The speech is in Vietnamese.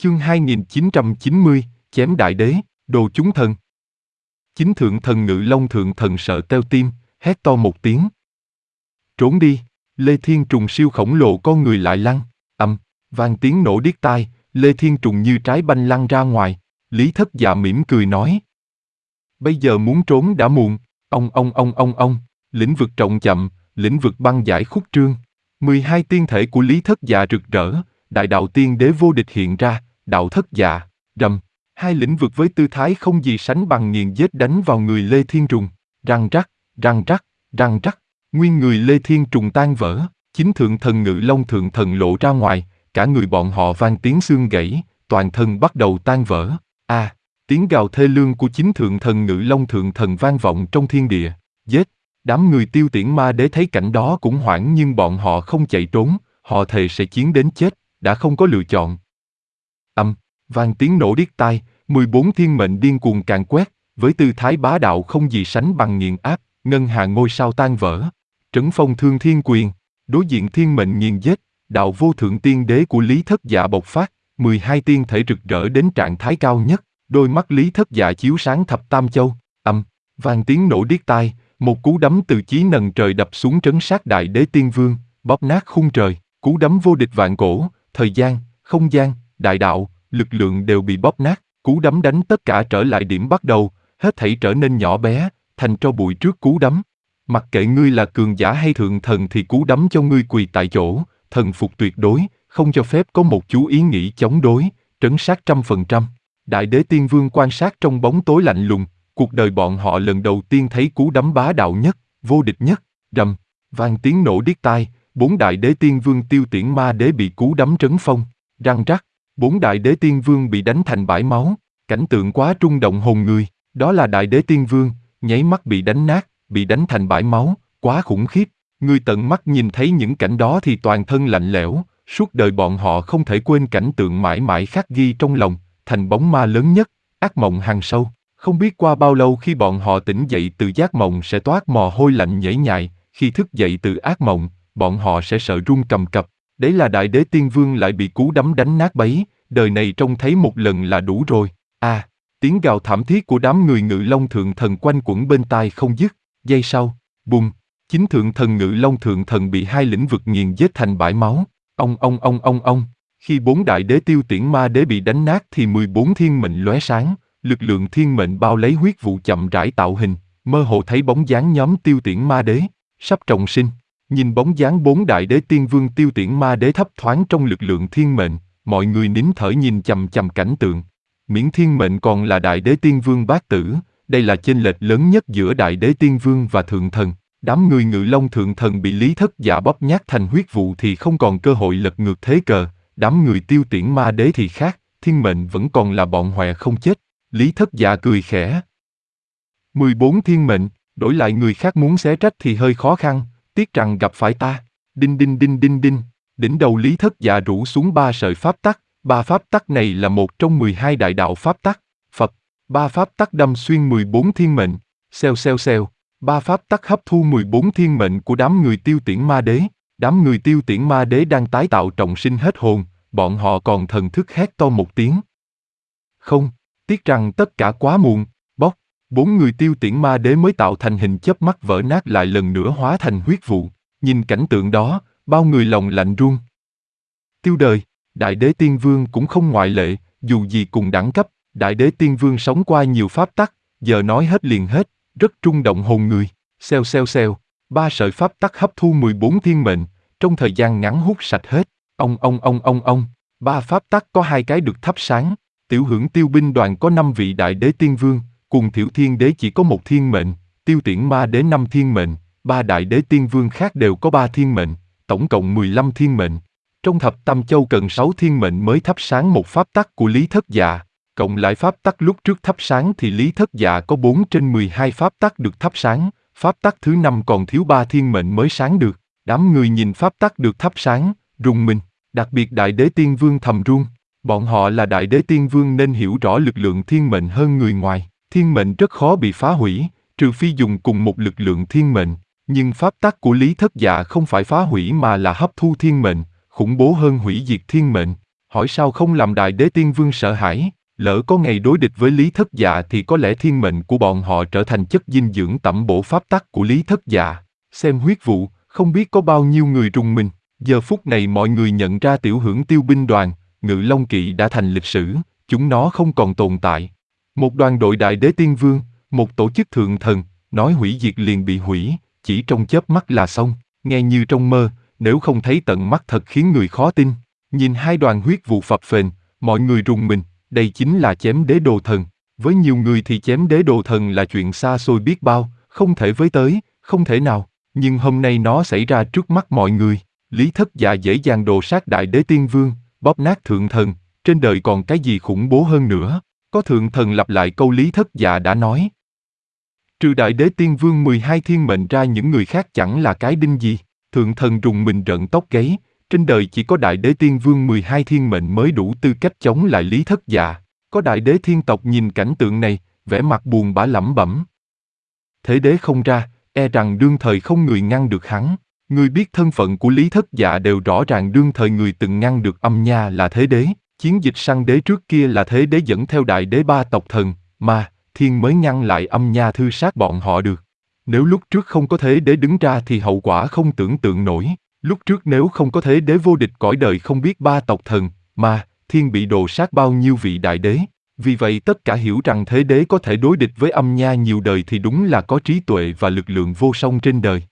Chương 2990, chém đại đế, đồ chúng thần. Chính thượng thần Ngự Long thượng thần sợ teo tim, hét to một tiếng. Trốn đi! Lê Thiên Trùng siêu khổng lồ con người lại lăn, vang tiếng nổ điếc tai, Lê Thiên Trùng như trái banh lăn ra ngoài. Lý Thất Dạ mỉm cười nói. Bây giờ muốn trốn đã muộn, ông, lĩnh vực trọng chậm, lĩnh vực băng giải khúc trương. 12 tiên thể của Lý Thất Dạ rực rỡ, đại đạo tiên đế vô địch hiện ra, đạo Thất Dạ, rầm. Hai lĩnh vực với tư thái không gì sánh bằng nghiền giết đánh vào người Lê Thiên Trùng, răng rắc, nguyên người Lê Thiên Trùng tan vỡ, chính thượng thần Ngự Long thượng thần lộ ra ngoài, cả người bọn họ vang tiếng xương gãy, toàn thân bắt đầu tan vỡ. Tiếng gào thê lương của chính thượng thần Ngự Long thượng thần vang vọng trong thiên địa. Giết! Đám người Tiêu Tiễn Ma Đế thấy cảnh đó cũng hoảng, nhưng bọn họ không chạy trốn, họ thề sẽ chiến đến chết, đã không có lựa chọn. Vang tiếng nổ điếc tai, 14 thiên mệnh điên cuồng càn quét, với tư thái bá đạo không gì sánh bằng nghiền áp, ngân hà ngôi sao tan vỡ. Trấn phong thương thiên quyền, đối diện thiên mệnh nghiền giết, đạo vô thượng tiên đế của Lý Thất Dạ bộc phát, 12 tiên thể rực rỡ đến trạng thái cao nhất, đôi mắt Lý Thất Dạ chiếu sáng thập tam châu. Vang tiếng nổ điếc tai, một cú đấm từ chí nần trời đập xuống trấn sát đại đế tiên vương, bóp nát khung trời. Cú đấm vô địch vạn cổ, thời gian, không gian, đại đạo, lực lượng đều bị bóp nát. Cú đấm đánh tất cả trở lại điểm bắt đầu, hết thảy trở nên nhỏ bé, thành tro bụi trước cú đấm. Mặc kệ ngươi là cường giả hay thượng thần thì cú đấm cho ngươi quỳ tại chỗ, thần phục tuyệt đối, không cho phép có một chú ý nghĩ chống đối, trấn sát 100%. Đại đế tiên vương quan sát trong bóng tối lạnh lùng, cuộc đời bọn họ lần đầu tiên thấy cú đấm bá đạo nhất, vô địch nhất. Rầm, vang tiếng nổ điếc tai, 4 đại đế tiên vương Tiêu Tiễn Ma Đế bị cú đấm trấn phong, răng rắc, 4 đại đế tiên vương bị đánh thành bãi máu, cảnh tượng quá rung động hồn người. Đó là đại đế tiên vương, nháy mắt bị đánh nát, bị đánh thành bãi máu, quá khủng khiếp. Người tận mắt nhìn thấy những cảnh đó thì toàn thân lạnh lẽo, suốt đời bọn họ không thể quên cảnh tượng mãi mãi khắc ghi trong lòng, thành bóng ma lớn nhất, ác mộng hàng sâu. Không biết qua bao lâu khi bọn họ tỉnh dậy từ giấc mộng sẽ toát mồ hôi lạnh nhễ nhại, khi thức dậy từ ác mộng, bọn họ sẽ sợ run cầm cập. Đấy là đại đế tiên vương lại bị cú đấm đánh nát bấy, đời này trông thấy một lần là đủ rồi. Tiếng gào thảm thiết của đám người Ngự Long thượng thần quanh quẩn bên tai không dứt. Giây sau, bùm, chính thượng thần Ngự Long thượng thần bị hai lĩnh vực nghiền giết thành bãi máu. Ông. Khi 4 đại đế Tiêu Tiễn Ma Đế bị đánh nát thì 14 thiên mệnh lóe sáng, lực lượng thiên mệnh bao lấy huyết vụ chậm rãi tạo hình, mơ hồ thấy bóng dáng nhóm Tiêu Tiễn Ma Đế sắp trọng sinh. Nhìn bóng dáng 4 đại đế tiên vương Tiêu Tiễn Ma Đế thấp thoáng trong lực lượng thiên mệnh, mọi người nín thở nhìn chằm chằm cảnh tượng. Miễn thiên mệnh còn là đại đế tiên vương bát tử, đây là chênh lệch lớn nhất giữa đại đế tiên vương và thượng thần. Đám người Ngự Long thượng thần bị Lý Thất Dạ bóp nhát thành huyết vụ thì không còn cơ hội lật ngược thế cờ, đám người Tiêu Tiễn Ma Đế thì khác, thiên mệnh vẫn còn là bọn họa không chết. Lý Thất Dạ cười khẽ. 14 thiên mệnh, đổi lại người khác muốn xé rách thì hơi khó khăn, tiếc rằng gặp phải ta. Đinh, đỉnh đầu Lý Thất Dạ rủ xuống 3 sợi pháp tắc, 3 pháp tắc này là một trong 12 đại đạo pháp tắc. Phật, 3 pháp tắc đâm xuyên 14 thiên mệnh, xèo, 3 pháp tắc hấp thu 14 thiên mệnh của đám người Tiêu Tiễn Ma Đế. Đám người Tiêu Tiễn Ma Đế đang tái tạo trọng sinh hết hồn, bọn họ còn thần thức hét to một tiếng. Không, tiếc rằng tất cả quá muộn, bóc, 4 người Tiêu Tiễn Ma Đế mới tạo thành hình chớp mắt vỡ nát lại lần nữa hóa thành huyết vụ. Nhìn cảnh tượng đó, bao người lòng lạnh run. Tiêu đời, đại đế tiên vương cũng không ngoại lệ, dù gì cùng đẳng cấp, đại đế tiên vương sống qua nhiều pháp tắc, giờ nói hết liền hết, rất rung động hồn người. Xèo, 3 sợi pháp tắc hấp thu 14 thiên mệnh, trong thời gian ngắn hút sạch hết. Ông. 3 pháp tắc có 2 cái được thắp sáng. Tiểu Hưởng Tiêu binh đoàn có 5 vị đại đế tiên vương, cùng Thiểu Thiên Đế chỉ có 1 thiên mệnh, Tiêu Tiễn Ma Đế 5 thiên mệnh, 3 đại đế tiên vương khác đều có 3 thiên mệnh, tổng cộng 15 thiên mệnh. Trong thập tam châu cần 6 thiên mệnh mới thắp sáng một pháp tắc của Lý Thất Dạ, cộng lại pháp tắc lúc trước thắp sáng thì Lý Thất Dạ có 4 trên 12 pháp tắc được thắp sáng, pháp tắc thứ 5 còn thiếu 3 thiên mệnh mới sáng được. Đám người nhìn pháp tắc được thắp sáng, rùng mình, đặc biệt đại đế tiên vương thầm run. Bọn họ là đại đế tiên vương nên hiểu rõ lực lượng thiên mệnh hơn người ngoài. Thiên mệnh rất khó bị phá hủy, trừ phi dùng cùng một lực lượng thiên mệnh. Nhưng pháp tắc của Lý Thất Dạ không phải phá hủy mà là hấp thu thiên mệnh, khủng bố hơn hủy diệt thiên mệnh. hỏi sao không làm Đại Đế Tiên Vương sợ hãi, lỡ có ngày đối địch với Lý Thất Dạ thì có lẽ thiên mệnh của bọn họ trở thành chất dinh dưỡng tẩm bổ pháp tắc của Lý Thất Dạ. Xem huyết vụ, không biết có bao nhiêu người rùng mình. Giờ phút này mọi người nhận ra Tiểu Hưởng Tiêu binh đoàn, Ngự Long Kỵ đã thành lịch sử, chúng nó không còn tồn tại. Một đoàn đội Đại Đế Tiên Vương, một tổ chức thượng thần, nói hủy diệt liền bị hủy, chỉ trong chớp mắt là xong, nghe như trong mơ, nếu không thấy tận mắt thật khiến người khó tin. Nhìn hai đoàn huyết vụ phập phền, mọi người rùng mình, đây chính là chém đế đồ thần. Với nhiều người thì chém đế đồ thần là chuyện xa xôi biết bao, không thể với tới, không thể nào. Nhưng hôm nay nó xảy ra trước mắt mọi người. Lý Thất Dạ dễ dàng đồ sát Đại Đế Tiên Vương, bóp nát thượng thần, trên đời còn cái gì khủng bố hơn nữa. Có thượng thần lặp lại câu Lý Thất Dạ đã nói. Trừ Đại Đế Tiên Vương 12 thiên mệnh ra những người khác chẳng là cái đinh gì. Thượng thần rùng mình rợn tóc gáy, trên đời chỉ có Đại Đế Tiên Vương 12 thiên mệnh mới đủ tư cách chống lại Lý Thất Dạ. Có Đại Đế Thiên tộc nhìn cảnh tượng này, vẻ mặt buồn bã lẩm bẩm. Thế đế không ra, e rằng đương thời không người ngăn được hắn. Người biết thân phận của Lý Thất Dạ đều rõ ràng đương thời người từng ngăn được Âm Nha là Thế Đế. Chiến dịch săn đế trước kia là Thế Đế dẫn theo Đại Đế ba tộc thần, mà Thiên mới ngăn lại Âm Nha thư sát bọn họ được. Nếu lúc trước không có Thế Đế đứng ra thì hậu quả không tưởng tượng nổi. Lúc trước nếu không có Thế Đế vô địch cõi đời không biết ba tộc thần, mà Thiên bị đồ sát bao nhiêu vị Đại Đế. Vì vậy tất cả hiểu rằng Thế Đế có thể đối địch với Âm Nha nhiều đời thì đúng là có trí tuệ và lực lượng vô song trên đời.